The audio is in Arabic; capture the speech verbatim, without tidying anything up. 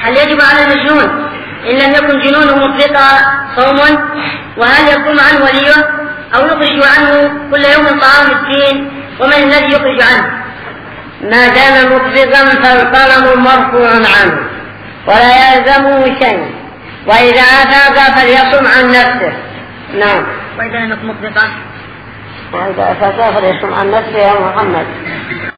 هل يجب على المجنون إن لم يكن جنونه مطلقا صوم؟ وهل يصوم عنه وليه أو يخرج عنه كل يوم طعام مسكين؟ ومن الذي يخرج عنه؟ ما دام مطلقا فالقلم مرفوع عنه ولا يلزمه شيء، وإذا أفاق فليصم عن نفسه. نعم. وإذا لم يكن مطلقا وإذا أفاق فليصم عن نفسه يا محمد.